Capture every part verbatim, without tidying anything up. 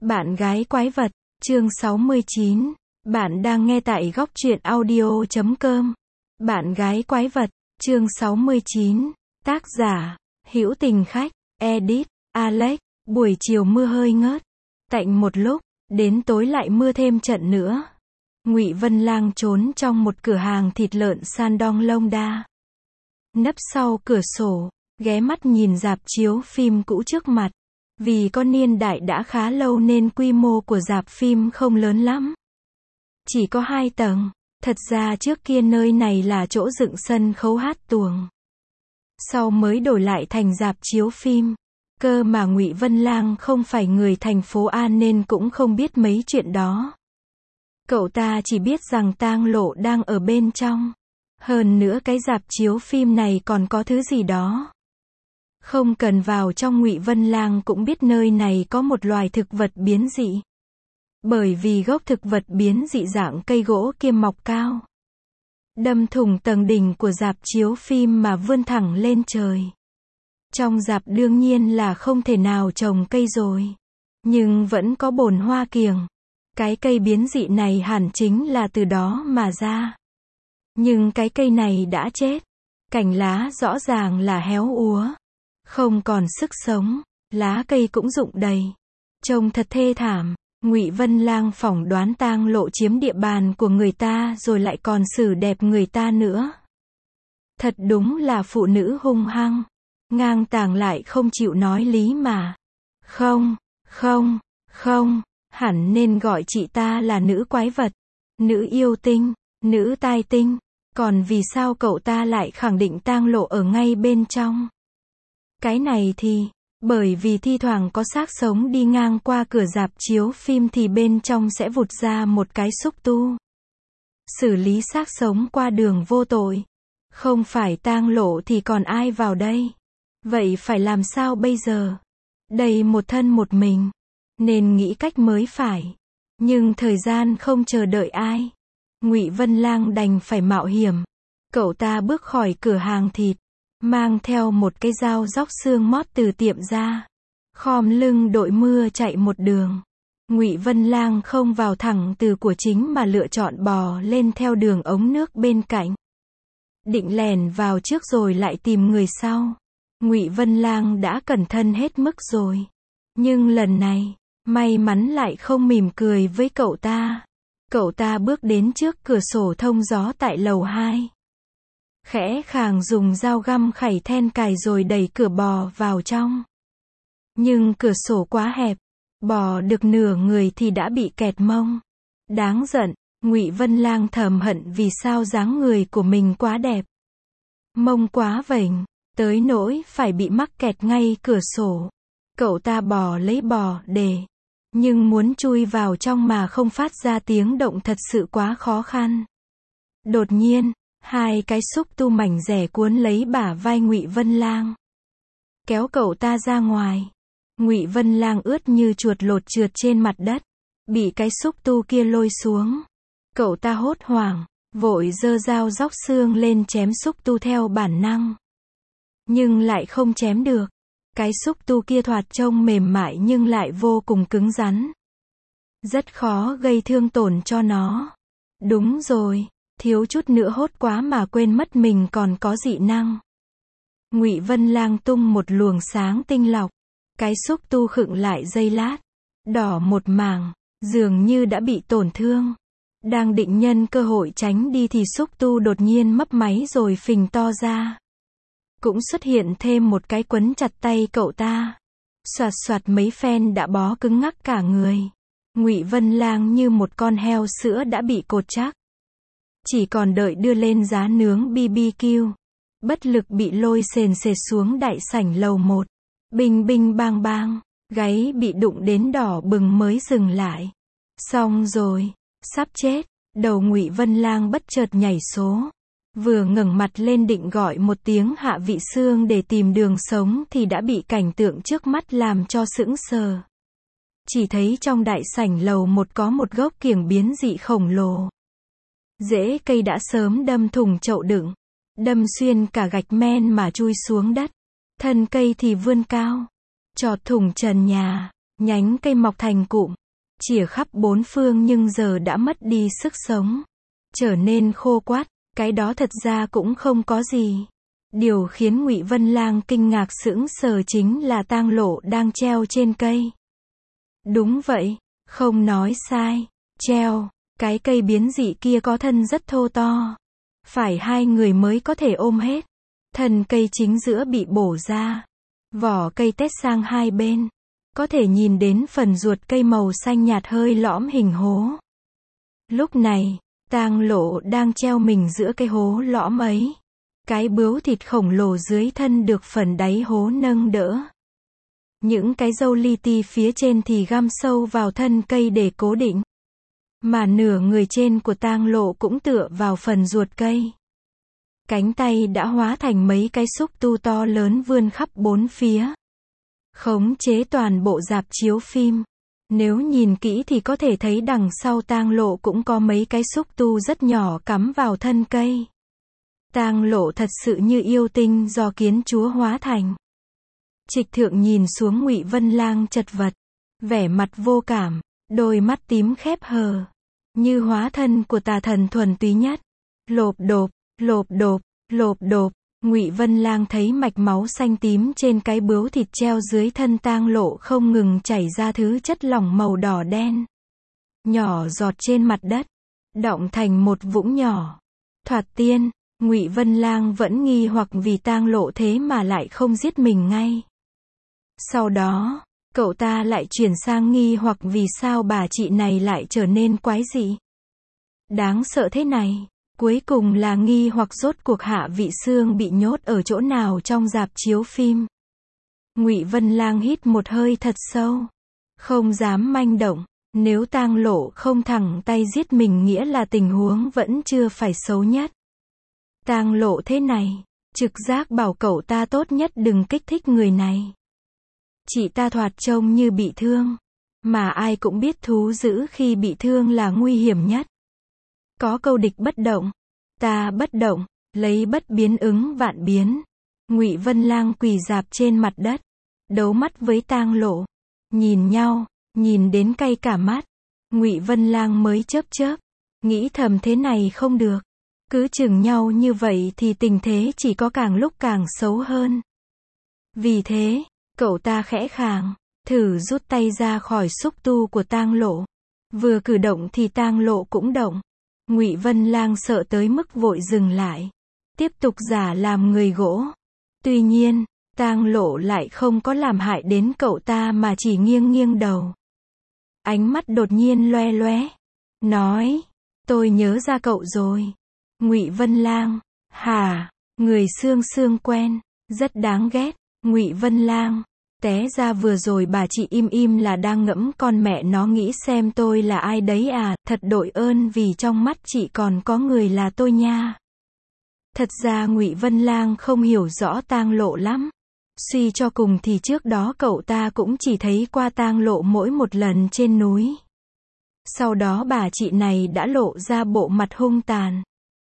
Bạn gái quái vật, chương sáu mươi chín. Bạn đang nghe tại góc truyện audio chấm com. Bạn gái quái vật, chương sáu mươi chín. Tác giả, Hữu Tình Khách, edit, Alex. Buổi chiều mưa hơi ngớt. Tạnh một lúc, đến tối lại mưa thêm trận nữa. Ngụy Vân Lang trốn trong một cửa hàng thịt lợn san đong lông đa. Nấp sau cửa sổ, ghé mắt nhìn rạp chiếu phim cũ trước mặt. Vì có niên đại đã khá lâu nên quy mô của rạp phim không lớn lắm. Chỉ có hai tầng. Thật ra trước kia nơi này là chỗ dựng sân khấu hát tuồng. Sau mới đổi lại thành rạp chiếu phim. Cơ mà Ngụy Vân Lang không phải người thành phố A nên cũng không biết mấy chuyện đó. Cậu ta chỉ biết rằng tang lộ đang ở bên trong. Hơn nữa cái rạp chiếu phim này còn có thứ gì đó. Không cần vào trong, Ngụy Vân Lang cũng biết nơi này có một loài thực vật biến dị. Bởi vì gốc thực vật biến dị dạng cây gỗ kia mọc cao, đâm thủng tầng đỉnh của rạp chiếu phim mà vươn thẳng lên trời. Trong rạp đương nhiên là không thể nào trồng cây rồi. Nhưng vẫn có bồn hoa kiểng. Cái cây biến dị này hẳn chính là từ đó mà ra. Nhưng cái cây này đã chết. Cành lá rõ ràng là héo úa. Không còn sức sống, lá cây cũng rụng đầy. Trông thật thê thảm. Ngụy Vân Lang phỏng đoán tang lộ chiếm địa bàn của người ta rồi lại còn xử đẹp người ta nữa. Thật đúng là phụ nữ hung hăng. Ngang tàng lại không chịu nói lý mà. Không, không, không, hẳn nên gọi chị ta là nữ quái vật, nữ yêu tinh, nữ tai tinh. Còn vì sao cậu ta lại khẳng định tang lộ ở ngay bên trong? Cái này thì, bởi vì thi thoảng có xác sống đi ngang qua cửa rạp chiếu phim thì bên trong sẽ vụt ra một cái xúc tu. Xử lý xác sống qua đường vô tội. Không phải tang lộ thì còn ai vào đây? Vậy phải làm sao bây giờ? Đây một thân một mình. Nên nghĩ cách mới phải. Nhưng thời gian không chờ đợi ai. Ngụy Vân Lang đành phải mạo hiểm. Cậu ta bước khỏi cửa hàng thịt. Mang theo một cái dao róc xương mót từ tiệm ra. Khom lưng đội mưa chạy một đường. Ngụy Vân Lang không vào thẳng từ của chính mà lựa chọn bò lên theo đường ống nước bên cạnh. Định lèn vào trước rồi lại tìm người sau. Ngụy Vân Lang đã cẩn thận hết mức rồi. Nhưng lần này, may mắn lại không mỉm cười với cậu ta. Cậu ta bước đến trước cửa sổ thông gió tại lầu hai. Khẽ khàng dùng dao găm khảy then cài rồi đẩy cửa bò vào trong. Nhưng cửa sổ quá hẹp. Bò được nửa người thì đã bị kẹt mông. Đáng giận, Ngụy Vân Lang thầm hận vì sao dáng người của mình quá đẹp. Mông quá vểnh. Tới nỗi phải bị mắc kẹt ngay cửa sổ. Cậu ta bò lấy bò để. Nhưng muốn chui vào trong mà không phát ra tiếng động thật sự quá khó khăn. Đột nhiên, hai cái xúc tu mảnh rẻ cuốn lấy bả vai Ngụy Vân Lang. Kéo cậu ta ra ngoài. Ngụy Vân Lang ướt như chuột lột trượt trên mặt đất. Bị cái xúc tu kia lôi xuống. Cậu ta hốt hoảng, vội giơ dao róc xương lên chém xúc tu theo bản năng. Nhưng lại không chém được. Cái xúc tu kia thoạt trông mềm mại nhưng lại vô cùng cứng rắn. Rất khó gây thương tổn cho nó. Đúng rồi, thiếu chút nữa hốt quá mà quên mất mình còn có dị năng. Ngụy Vân Lang tung một luồng sáng tinh lọc. Cái xúc tu khựng lại giây lát. Đỏ một mảng, dường như đã bị tổn thương. Đang định nhân cơ hội tránh đi thì xúc tu đột nhiên mấp máy rồi phình to ra. Cũng xuất hiện thêm một cái quấn chặt tay cậu ta. Soạt soạt mấy phen đã bó cứng ngắc cả người. Ngụy Vân Lang như một con heo sữa đã bị cột chắc. Chỉ còn đợi đưa lên giá nướng bi bi kiu. Bất lực bị lôi sền sệt xuống đại sảnh lầu một. Binh binh bang bang. Gáy bị đụng đến đỏ bừng mới dừng lại. Xong rồi. Sắp chết. Đầu Ngụy Vân Lang bất chợt nhảy số. Vừa ngẩng mặt lên định gọi một tiếng hạ vị xương để tìm đường sống thì đã bị cảnh tượng trước mắt làm cho sững sờ. Chỉ thấy trong đại sảnh lầu một có một gốc kiểng biến dị khổng lồ. Rễ cây đã sớm đâm thủng chậu đựng. Đâm xuyên cả gạch men mà chui xuống đất. Thân cây thì vươn cao. Chọt thủng trần nhà. Nhánh cây mọc thành cụm, chìa khắp bốn phương nhưng giờ đã mất đi sức sống, trở nên khô quắt, cái đó thật ra cũng không có gì. Điều khiến Ngụy Vân Lang kinh ngạc sững sờ chính là tang lộ đang treo trên cây. Đúng vậy, không nói sai, treo, cái cây biến dị kia có thân rất thô to. Phải hai người mới có thể ôm hết. Thân cây chính giữa bị bổ ra. Vỏ cây tét sang hai bên. Có thể nhìn đến phần ruột cây màu xanh nhạt hơi lõm hình hố. Lúc này, tang lộ đang treo mình giữa cái hố lõm ấy. Cái bướu thịt khổng lồ dưới thân được phần đáy hố nâng đỡ. Những cái râu li ti phía trên thì găm sâu vào thân cây để cố định. Mà nửa người trên của tang lộ cũng tựa vào phần ruột cây. Cánh tay đã hóa thành mấy cái xúc tu to lớn vươn khắp bốn phía. Khống chế toàn bộ rạp chiếu phim. Nếu nhìn kỹ thì có thể thấy đằng sau tang lộ cũng có mấy cái xúc tu rất nhỏ cắm vào thân cây. Tang lộ thật sự như yêu tinh do kiến chúa hóa thành. Trịch Thượng nhìn xuống Ngụy Vân Lang chật vật, vẻ mặt vô cảm, đôi mắt tím khép hờ, như hóa thân của tà thần thuần túy nhất. Lộp độp, lộp độp, lộp độp, Ngụy Vân Lang thấy mạch máu xanh tím trên cái bướu thịt treo dưới thân tang lộ không ngừng chảy ra thứ chất lỏng màu đỏ đen. Nhỏ giọt trên mặt đất, đọng thành một vũng nhỏ. Thoạt tiên, Ngụy Vân Lang vẫn nghi hoặc vì tang lộ thế mà lại không giết mình ngay. Sau đó, cậu ta lại chuyển sang nghi hoặc vì sao bà chị này lại trở nên quái dị. Đáng sợ thế này. Cuối cùng là nghi hoặc rốt cuộc Hạ Vị Xương bị nhốt ở chỗ nào trong rạp chiếu phim. Ngụy Vân Lang hít một hơi thật sâu. Không dám manh động. Nếu tang lộ không thẳng tay giết mình nghĩa là tình huống vẫn chưa phải xấu nhất. Tang lộ thế này. Trực giác bảo cậu ta tốt nhất đừng kích thích người này. Chị ta thoạt trông như bị thương. Mà ai cũng biết thú dữ khi bị thương là nguy hiểm nhất. Có câu địch bất động, ta bất động, lấy bất biến ứng vạn biến. Ngụy Vân Lang quỳ rạp trên mặt đất, đấu mắt với tang lộ, nhìn nhau, nhìn đến cay cả mắt. Ngụy Vân Lang mới chớp chớp, nghĩ thầm thế này không được, cứ chừng nhau như vậy thì tình thế chỉ có càng lúc càng xấu hơn. Vì thế, cậu ta khẽ khàng, thử rút tay ra khỏi xúc tu của tang lộ. Vừa cử động thì tang lộ cũng động. Ngụy Vân Lang sợ tới mức vội dừng lại, tiếp tục giả làm người gỗ. Tuy nhiên, tang lộ lại không có làm hại đến cậu ta mà chỉ nghiêng nghiêng đầu. Ánh mắt đột nhiên loe loé, nói, tôi nhớ ra cậu rồi. Ngụy Vân Lang, hả, người xương xương quen, rất đáng ghét. Ngụy Vân Lang, té ra vừa rồi bà chị im im là đang ngẫm con mẹ nó nghĩ xem tôi là ai đấy à, thật đội ơn vì trong mắt chị còn có người là tôi nha. Thật ra Ngụy Vân Lang không hiểu rõ tang lộ lắm. Suy cho cùng thì trước đó cậu ta cũng chỉ thấy qua tang lộ mỗi một lần trên núi. Sau đó bà chị này đã lộ ra bộ mặt hung tàn.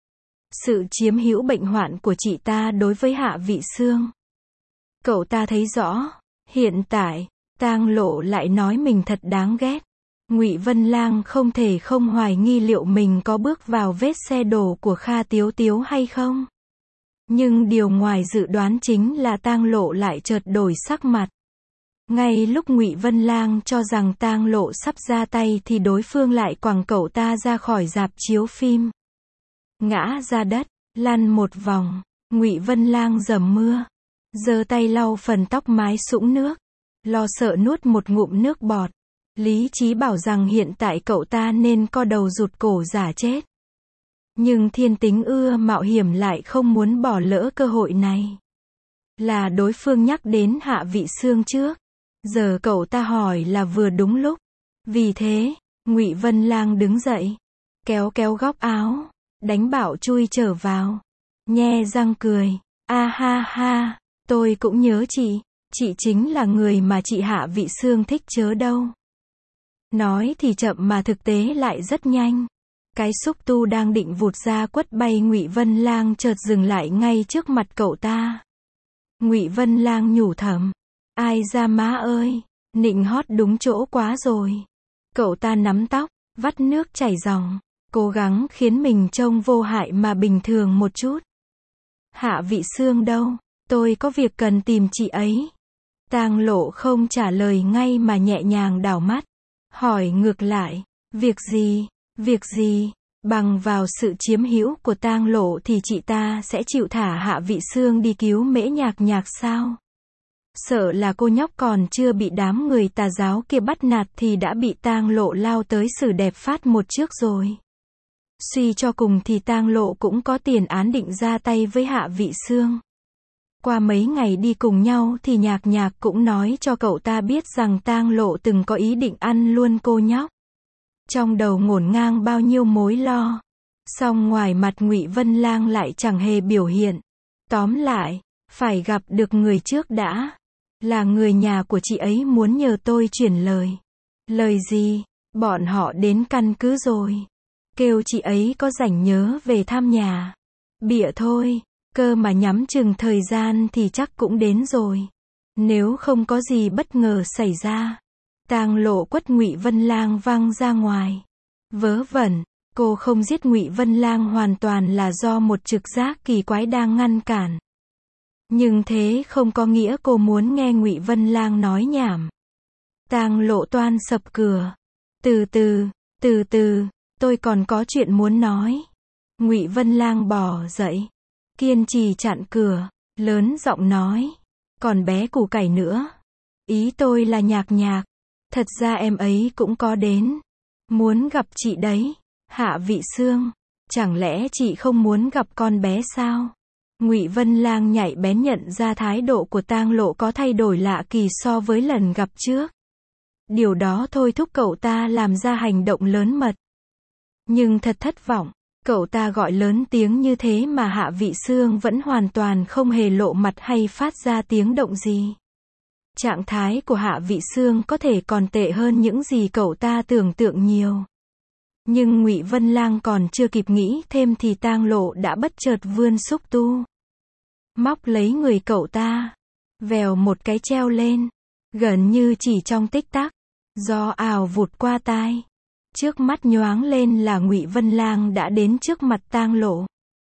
Sự chiếm hữu bệnh hoạn của chị ta đối với Hạ Vị Xương. Cậu ta thấy rõ. Hiện tại, tang lộ lại nói mình thật đáng ghét. Ngụy Vân Lang không thể không hoài nghi liệu mình có bước vào vết xe đổ của Kha Tiếu Tiếu hay không. Nhưng điều ngoài dự đoán chính là tang lộ lại chợt đổi sắc mặt. Ngay lúc Ngụy Vân Lang cho rằng tang lộ sắp ra tay thì đối phương lại quẳng cậu ta ra khỏi rạp chiếu phim. Ngã ra đất, lăn một vòng, Ngụy Vân Lang dầm mưa. Giơ tay lau phần tóc mái sũng nước, lo sợ nuốt một ngụm nước bọt. Lý trí bảo rằng hiện tại cậu ta nên co đầu rụt cổ giả chết. Nhưng thiên tính ưa mạo hiểm lại không muốn bỏ lỡ cơ hội này. Là đối phương nhắc đến Hạ Vị Xương trước. Giờ cậu ta hỏi là vừa đúng lúc. Vì thế, Ngụy Vân Lang đứng dậy, kéo kéo góc áo, đánh bạo chui trở vào. Nhe răng cười, a ha ha. Tôi cũng nhớ chị, chị chính là người mà chị Hạ Vị Xương thích chớ đâu. Nói thì chậm mà thực tế lại rất nhanh. Cái xúc tu đang định vụt ra quất bay Ngụy Vân Lang chợt dừng lại ngay trước mặt cậu ta. Ngụy Vân Lang nhủ thầm, ai ra má ơi, Nịnh hót đúng chỗ quá rồi. Cậu ta nắm tóc, vắt nước chảy ròng, cố gắng khiến mình trông vô hại mà bình thường một chút. Hạ Vị Sương đâu? Tôi có việc cần tìm chị ấy. Tang Lộ không trả lời ngay mà nhẹ nhàng đảo mắt, hỏi ngược lại, việc gì, việc gì? Bằng vào sự chiếm hữu của Tang Lộ thì chị ta sẽ chịu thả Hạ Vị Sương đi cứu Mễ Nhạc Nhạc sao? Sợ là cô nhóc còn chưa bị đám người tà giáo kia bắt nạt thì đã bị Tang Lộ lao tới xử đẹp phát một trước rồi. Suy cho cùng thì Tang Lộ cũng có tiền án định ra tay với Hạ Vị Sương. Qua mấy ngày đi cùng nhau thì Nhạc Nhạc cũng nói cho cậu ta biết rằng Tang Lộ từng có ý định ăn luôn cô nhóc. Trong đầu ngổn ngang bao nhiêu mối lo. Song ngoài mặt Ngụy Vân Lang lại chẳng hề biểu hiện. Tóm lại, phải gặp được người trước đã. Là người nhà của chị ấy muốn nhờ tôi chuyển lời. Lời gì? Bọn họ đến căn cứ rồi. Kêu chị ấy có rảnh nhớ về thăm nhà. Bịa thôi, cơ mà nhắm chừng thời gian thì chắc cũng đến rồi. Nếu không có gì bất ngờ xảy ra. Tang Lộ quất Ngụy Vân Lang văng ra ngoài. Vớ vẩn, cô không giết Ngụy Vân Lang hoàn toàn là do một trực giác kỳ quái đang ngăn cản. Nhưng thế không có nghĩa cô muốn nghe Ngụy Vân Lang nói nhảm. Tang Lộ toan sập cửa. Từ từ, từ từ, tôi còn có chuyện muốn nói. Ngụy Vân Lang bò dậy, kiên trì chặn cửa, lớn giọng nói, còn bé củ cải nữa. Ý tôi là Nhạc Nhạc. Thật ra em ấy cũng có đến. Muốn gặp chị đấy. Hạ Vị Sương, chẳng lẽ chị không muốn gặp con bé sao? Ngụy Vân Lang nhạy bén nhận ra thái độ của Tang Lộ có thay đổi lạ kỳ so với lần gặp trước. Điều đó thôi thúc cậu ta làm ra hành động lớn mật. Nhưng thật thất vọng, cậu ta gọi lớn tiếng như thế mà Hạ Vị Sương vẫn hoàn toàn không hề lộ mặt hay phát ra tiếng động gì. Trạng thái của Hạ Vị Sương có thể còn tệ hơn những gì cậu ta tưởng tượng nhiều. Nhưng Ngụy Vân Lang còn chưa kịp nghĩ thêm thì Tang Lộ đã bất chợt vươn xúc tu. Móc lấy người cậu ta. Vèo một cái treo lên. Gần như chỉ trong tích tắc. Gió ào vụt qua tai. Trước mắt nhoáng lên là Ngụy Vân Lang đã đến trước mặt Tang Lộ.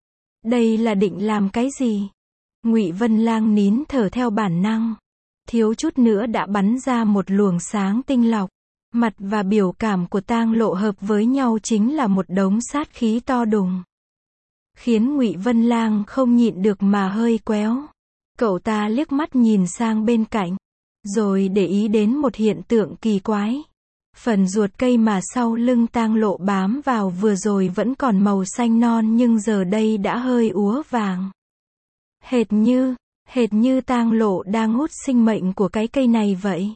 Đây là định làm cái gì? Ngụy Vân Lang nín thở theo bản năng. Thiếu chút nữa đã bắn ra một luồng sáng tinh lọc. Mặt và biểu cảm của Tang Lộ hợp với nhau chính là một đống sát khí to đùng. Khiến Ngụy Vân Lang không nhịn được mà hơi quéo. Cậu ta liếc mắt nhìn sang bên cạnh. Rồi để ý đến một hiện tượng kỳ quái. Phần ruột cây mà sau lưng Tang Lộ bám vào vừa rồi vẫn còn màu xanh non nhưng giờ đây đã hơi úa vàng. Hệt như, hệt như Tang Lộ đang hút sinh mệnh của cái cây này vậy.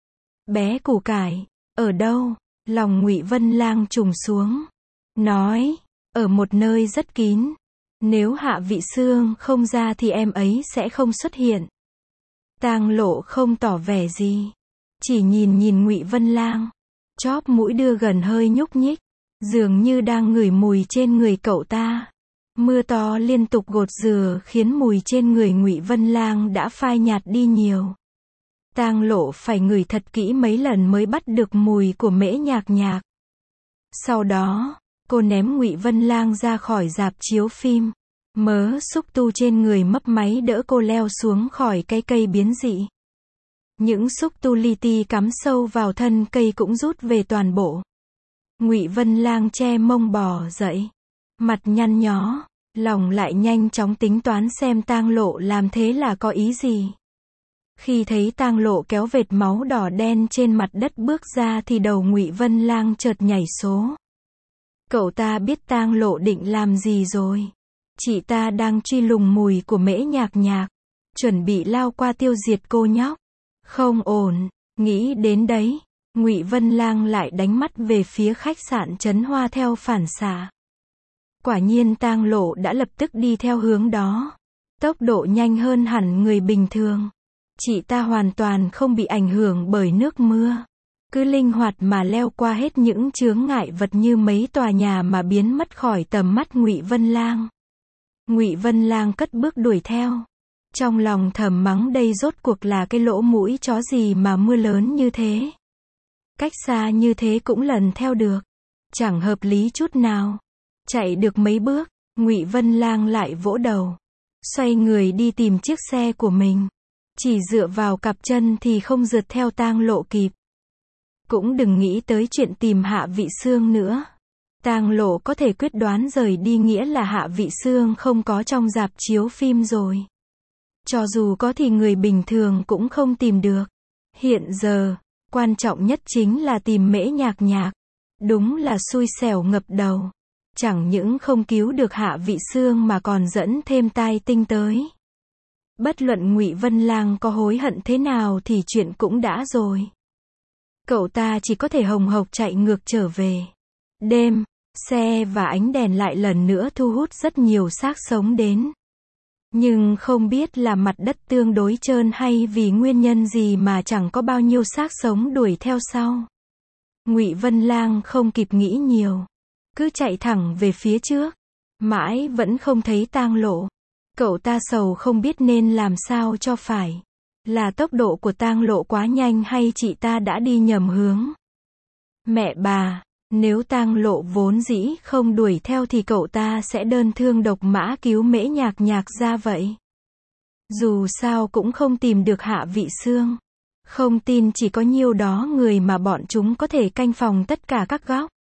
Bé củ cải, ở đâu? Lòng Ngụy Vân Lang trùng xuống. Nói, ở một nơi rất kín. Nếu Hạ Vị Sương không ra thì em ấy sẽ không xuất hiện. Tang Lộ không tỏ vẻ gì. Chỉ nhìn nhìn Ngụy Vân Lang. Chóp mũi đưa gần hơi nhúc nhích. Dường như đang ngửi mùi trên người cậu ta. Mưa to liên tục gột rửa khiến mùi trên người Ngụy Vân Lang đã phai nhạt đi nhiều. Tang Lộ phải ngửi thật kỹ mấy lần mới bắt được mùi của Mễ Nhạc Nhạc. Sau đó, cô ném Ngụy Vân Lang ra khỏi rạp chiếu phim. Mớ xúc tu trên người mấp máy đỡ cô leo xuống khỏi cái cây biến dị. Những xúc tu li ti cắm sâu vào thân cây cũng rút về toàn bộ. Ngụy Vân Lang che mông bò dậy. Mặt nhăn nhó, lòng lại nhanh chóng tính toán xem Tang Lộ làm thế là có ý gì. Khi thấy Tang Lộ kéo vệt máu đỏ đen trên mặt đất bước ra thì đầu Ngụy Vân Lang chợt nhảy số. Cậu ta biết Tang Lộ định làm gì rồi. Chị ta đang truy lùng mùi của Mễ Nhạc Nhạc. Chuẩn bị lao qua tiêu diệt cô nhóc. Không ổn, nghĩ đến đấy. Ngụy Vân Lang lại đánh mắt về phía khách sạn Trấn Hoa theo phản xạ. Quả nhiên Tang Lộ đã lập tức đi theo hướng đó. Tốc độ nhanh hơn hẳn người bình thường. Chị ta hoàn toàn không bị ảnh hưởng bởi nước mưa. Cứ linh hoạt mà leo qua hết những chướng ngại vật như mấy tòa nhà mà biến mất khỏi tầm mắt Ngụy Vân Lang. Ngụy Vân Lang cất bước đuổi theo. Trong lòng thầm mắng đây rốt cuộc là cái lỗ mũi chó gì mà mưa lớn như thế. Cách xa như thế cũng lần theo được. Chẳng hợp lý chút nào. Chạy được mấy bước, Ngụy Vân Lang lại vỗ đầu. Xoay người đi tìm chiếc xe của mình. Chỉ dựa vào cặp chân thì không rượt theo Tang Lộ kịp. Cũng đừng nghĩ tới chuyện tìm Hạ Vị Xương nữa. Tang Lộ có thể quyết đoán rời đi nghĩa là Hạ Vị Xương không có trong rạp chiếu phim rồi. Cho dù có thì người bình thường cũng không tìm được. Hiện giờ, quan trọng nhất chính là tìm Mễ Nhạc Nhạc. Đúng là xui xẻo ngập đầu. Chẳng những không cứu được Hạ Vị Xương mà còn dẫn thêm tai tinh tới. Bất luận Ngụy Vân Lang có hối hận thế nào thì chuyện cũng đã rồi. Cậu ta chỉ có thể hồng hộc chạy ngược trở về. Đêm, xe và ánh đèn lại lần nữa thu hút rất nhiều xác sống đến. Nhưng không biết là mặt đất tương đối trơn hay vì nguyên nhân gì mà chẳng có bao nhiêu xác sống đuổi theo sau. Ngụy Vân Lang không kịp nghĩ nhiều. Cứ chạy thẳng về phía trước. Mãi vẫn không thấy Tang Lộ. Cậu ta sầu không biết nên làm sao cho phải. Là tốc độ của Tang Lộ quá nhanh hay chị ta đã đi nhầm hướng. Mẹ bà, nếu Tang Lộ vốn dĩ không đuổi theo thì cậu ta sẽ đơn thương độc mã cứu Mễ Nhạc Nhạc ra vậy. Dù sao cũng không tìm được Hạ Vị Xương. Không tin chỉ có nhiêu đó người mà bọn chúng có thể canh phòng tất cả các góc.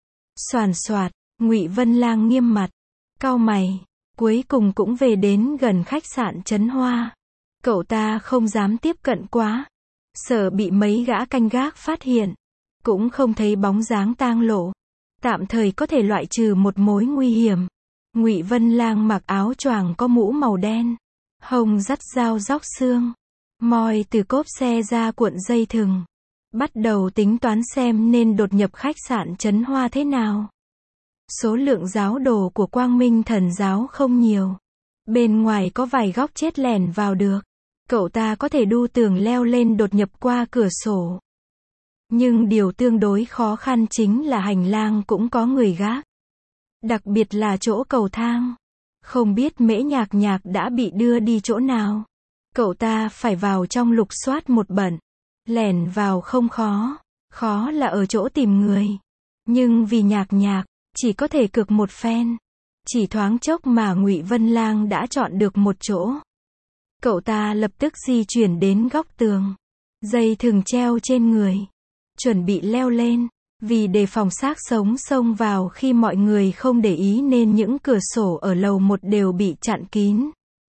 Xoàn xoạt, Ngụy Vân Lang nghiêm mặt, cau mày, cuối cùng cũng về đến gần khách sạn Trấn Hoa. Cậu ta không dám tiếp cận quá, sợ bị mấy gã canh gác phát hiện. Cũng không thấy bóng dáng Tang Lộ. Tạm thời có thể loại trừ một mối nguy hiểm. Ngụy Vân Lang mặc áo choàng có mũ màu đen, hông dắt dao róc xương, moi từ cốp xe ra cuộn dây thừng. Bắt đầu tính toán xem nên đột nhập khách sạn Trấn Hoa thế nào. Số lượng giáo đồ của Quang Minh Thần giáo không nhiều. Bên ngoài có vài góc chết lẻn vào được. Cậu ta có thể đu tường leo lên đột nhập qua cửa sổ. Nhưng điều tương đối khó khăn chính là hành lang cũng có người gác. Đặc biệt là chỗ cầu thang. Không biết Mễ Nhạc Nhạc đã bị đưa đi chỗ nào. Cậu ta phải vào trong lục soát một bận. Lẻn vào không khó. Khó là ở chỗ tìm người. Nhưng vì Nhạc Nhạc, chỉ có thể cược một phen. Chỉ thoáng chốc mà Ngụy Vân Lang đã chọn được một chỗ. Cậu ta lập tức di chuyển đến góc tường. Dây thừng treo trên người. Chuẩn bị leo lên. Vì đề phòng xác sống xông vào khi mọi người không để ý nên những cửa sổ ở lầu một đều bị chặn kín.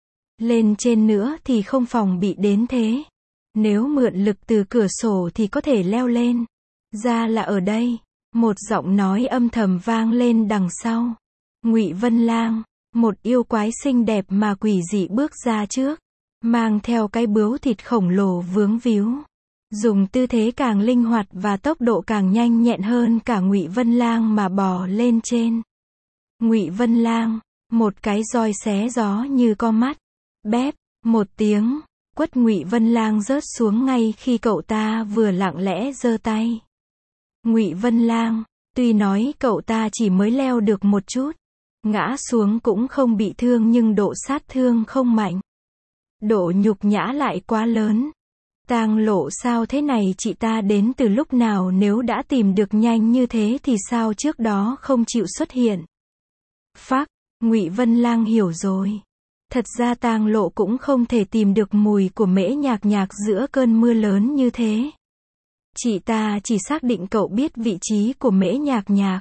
Lên trên nữa thì không phòng bị đến thế. Nếu mượn lực từ cửa sổ thì có thể leo lên. Ra là ở đây. Một giọng nói âm thầm vang lên đằng sau. Ngụy Vân Lang, một yêu quái xinh đẹp mà quỷ dị bước ra trước. Mang theo cái bướu thịt khổng lồ vướng víu. Dùng tư thế càng linh hoạt và tốc độ càng nhanh nhẹn hơn cả Ngụy Vân Lang mà bò lên trên. Ngụy Vân Lang, một cái roi xé gió như co mắt. Bép, một tiếng, quất Ngụy Vân Lang rớt xuống ngay khi cậu ta vừa lặng lẽ giơ tay. Ngụy Vân Lang, tuy nói cậu ta chỉ mới leo được một chút, ngã xuống cũng không bị thương nhưng độ sát thương không mạnh. Độ nhục nhã lại quá lớn. Tang Lộ sao thế này, chị ta đến từ lúc nào, nếu đã tìm được nhanh như thế thì sao trước đó không chịu xuất hiện. Phác, Ngụy Vân Lang hiểu rồi. Thật ra Tang Lộ cũng không thể tìm được mùi của Mễ Nhạc Nhạc giữa cơn mưa lớn như thế. Chị ta chỉ xác định cậu biết vị trí của Mễ Nhạc Nhạc.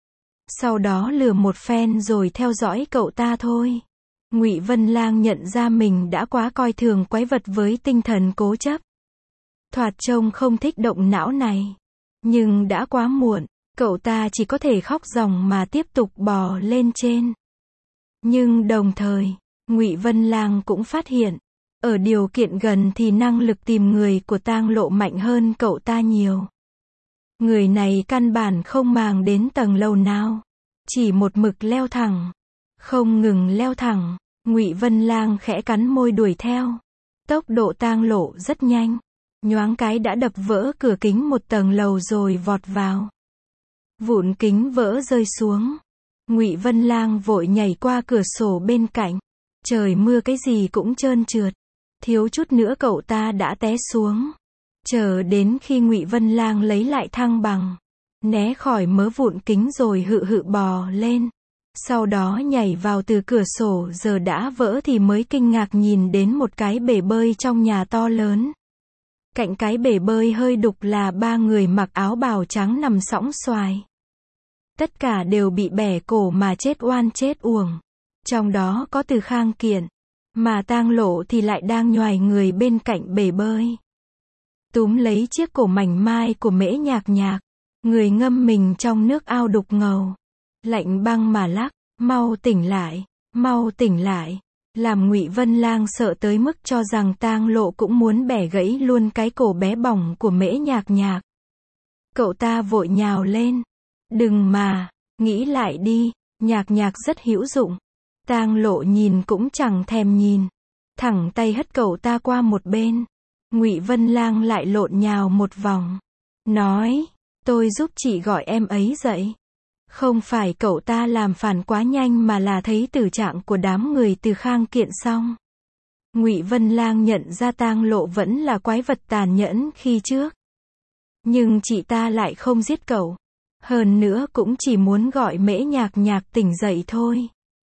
Sau đó lừa một phen rồi theo dõi cậu ta thôi. Ngụy Vân Lang nhận ra mình đã quá coi thường quái vật với tinh thần cố chấp. Thoạt trông không thích động não này. Nhưng đã quá muộn, cậu ta chỉ có thể khóc ròng mà tiếp tục bò lên trên. Nhưng đồng thời, Ngụy Vân Lang cũng phát hiện, ở điều kiện gần thì năng lực tìm người của Tang Lộ mạnh hơn cậu ta nhiều. Người này căn bản không màng đến tầng lầu nào, chỉ một mực leo thẳng, không ngừng leo thẳng. Ngụy Vân Lang khẽ cắn môi đuổi theo. Tốc độ Tang Lộ rất nhanh, nhoáng cái đã đập vỡ cửa kính một tầng lầu rồi vọt vào. Vụn kính vỡ rơi xuống. Ngụy Vân Lang vội nhảy qua cửa sổ bên cạnh, Trời mưa cái gì cũng trơn trượt. Thiếu chút nữa cậu ta đã té xuống. Chờ đến khi Ngụy Vân Lang lấy lại thăng bằng, né khỏi mớ vụn kính rồi hự hự bò lên. Sau đó nhảy vào từ cửa sổ giờ đã vỡ thì mới kinh ngạc nhìn đến một cái bể bơi trong nhà to lớn. Cạnh cái bể bơi hơi đục là ba người mặc áo bào trắng nằm sõng soài. Tất cả đều bị bẻ cổ mà chết oan chết uổng. Trong đó có Từ Khang Kiện, mà Tang Lộ thì lại đang nhoài người bên cạnh bể bơi. Túm lấy chiếc cổ mảnh mai của Mễ Nhạc Nhạc, người ngâm mình trong nước ao đục ngầu. Lạnh băng mà lắc, mau tỉnh lại, mau tỉnh lại. Làm Ngụy Vân Lang sợ tới mức cho rằng Tang Lộ cũng muốn bẻ gãy luôn cái cổ bé bỏng của Mễ Nhạc Nhạc. Cậu ta vội nhào lên. Đừng mà, nghĩ lại đi, Nhạc Nhạc rất hữu dụng. Tang Lộ nhìn cũng chẳng thèm nhìn, thẳng tay hất cậu ta qua một bên. Ngụy Vân Lang lại lộn nhào một vòng, nói, tôi giúp chị gọi em ấy dậy. Không phải cậu ta làm phản quá nhanh mà là thấy tử trạng của đám người Từ Khang Kiện xong. Ngụy Vân Lang nhận ra Tang Lộ vẫn là quái vật tàn nhẫn khi trước. Nhưng chị ta lại không giết cậu. Hơn nữa cũng chỉ muốn gọi Mễ Nhạc Nhạc tỉnh dậy thôi.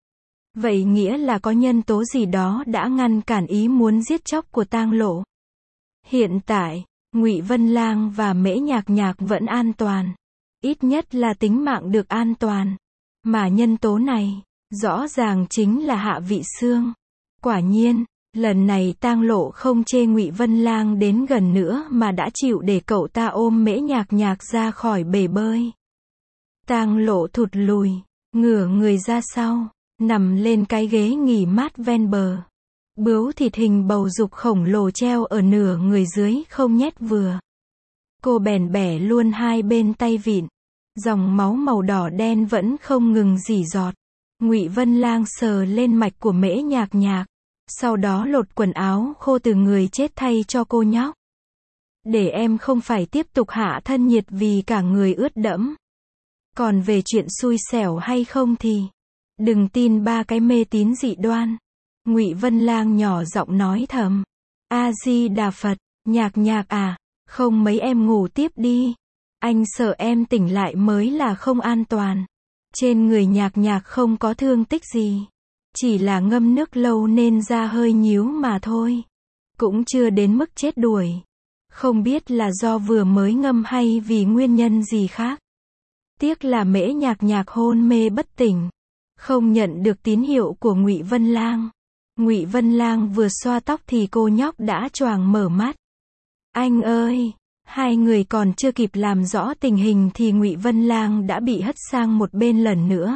Vậy nghĩa là có nhân tố gì đó đã ngăn cản ý muốn giết chóc của Tang Lộ. Hiện tại, Ngụy Vân Lang và Mễ Nhạc Nhạc vẫn an toàn. Ít nhất là tính mạng được an toàn. Mà nhân tố này, rõ ràng chính là Hạ Vị Xương. Quả nhiên, lần này Tang Lộ không chê Ngụy Vân Lang đến gần nữa mà đã chịu để cậu ta ôm Mễ Nhạc Nhạc ra khỏi bể bơi. Tang Lộ thụt lùi, ngửa người ra sau, nằm lên cái ghế nghỉ mát ven bờ. Bướu thịt hình bầu dục khổng lồ treo ở nửa người dưới không nhét vừa. Cô bèn bẻ luôn hai bên tay vịn. Dòng máu màu đỏ đen vẫn không ngừng rỉ giọt. Ngụy Vân Lang sờ lên mạch của Mễ Nhạc Nhạc. Sau đó lột quần áo khô từ người chết thay cho cô nhóc. Để em không phải tiếp tục hạ thân nhiệt vì cả người ướt đẫm. Còn về chuyện xui xẻo hay không thì đừng tin ba cái mê tín dị đoan. Ngụy Vân Lang nhỏ giọng nói thầm. A Di Đà Phật, Nhạc Nhạc à, không mấy em ngủ tiếp đi. Anh sợ em tỉnh lại mới là không an toàn. Trên người Nhạc Nhạc không có thương tích gì. Chỉ là ngâm nước lâu nên da hơi nhíu mà thôi. Cũng chưa đến mức chết đuổi. Không biết là do vừa mới ngâm hay vì nguyên nhân gì khác. Tiếc là Mễ Nhạc Nhạc hôn mê bất tỉnh. Không nhận được tín hiệu của Ngụy Vân Lang. Ngụy Vân Lang vừa xoa tóc thì cô nhóc đã choàng mở mắt. Anh ơi! Hai người còn chưa kịp làm rõ tình hình thì Ngụy Vân Lang đã bị hất sang một bên lần nữa.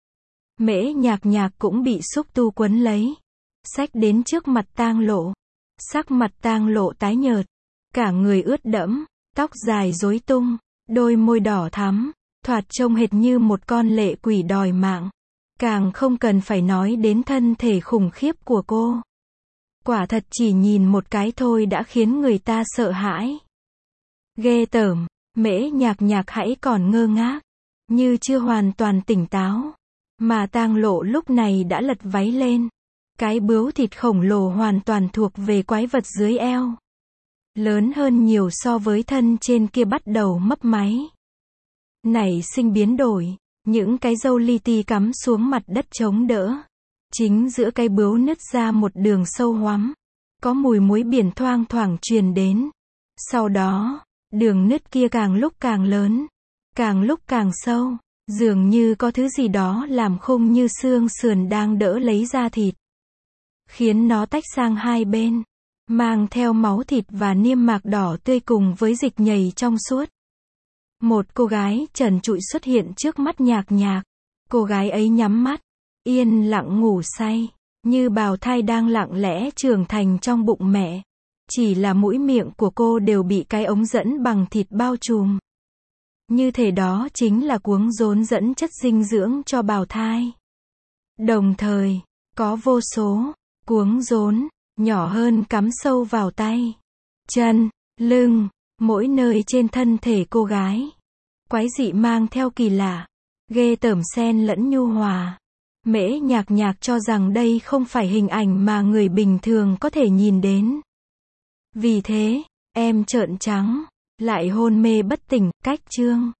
Mễ Nhạc Nhạc cũng bị xúc tu quấn lấy. Xách đến trước mặt Tang Lộ. Sắc mặt Tang Lộ tái nhợt. Cả người ướt đẫm, tóc dài rối tung, đôi môi đỏ thắm, thoạt trông hệt như một con lệ quỷ đòi mạng. Càng không cần phải nói đến thân thể khủng khiếp của cô. Quả thật chỉ nhìn một cái thôi đã khiến người ta sợ hãi. Ghê tởm, Mễ Nhạc Nhạc hãy còn ngơ ngác, như chưa hoàn toàn tỉnh táo. Mà Tang Lộ lúc này đã lật váy lên. Cái bướu thịt khổng lồ hoàn toàn thuộc về quái vật dưới eo. Lớn hơn nhiều so với thân trên kia bắt đầu mấp máy. Nảy sinh biến đổi, những cái râu li ti cắm xuống mặt đất chống đỡ. Chính giữa cái bướu nứt ra một đường sâu hoắm. Có mùi muối biển thoang thoảng truyền đến. Sau đó, đường nứt kia càng lúc càng lớn, càng lúc càng sâu. Dường như có thứ gì đó làm khung như xương sườn đang đỡ lấy da thịt. Khiến nó tách sang hai bên. Mang theo máu thịt và niêm mạc đỏ tươi cùng với dịch nhầy trong suốt. Một cô gái trần trụi xuất hiện trước mắt Nhạc Nhạc. Cô gái ấy nhắm mắt, yên lặng ngủ say, như bào thai đang lặng lẽ trưởng thành trong bụng mẹ. Chỉ là mũi miệng của cô đều bị cái ống dẫn bằng thịt bao trùm. Như thể đó chính là cuống rốn dẫn chất dinh dưỡng cho bào thai. Đồng thời, có vô số cuống rốn nhỏ hơn cắm sâu vào tay, chân, lưng, mỗi nơi trên thân thể cô gái. Quái dị mang theo kỳ lạ, ghê tởm xen lẫn nhu hòa. Mễ Nhạc Nhạc cho rằng đây không phải hình ảnh mà người bình thường có thể nhìn đến. Vì thế, em trợn trắng, lại hôn mê bất tỉnh, cách Trương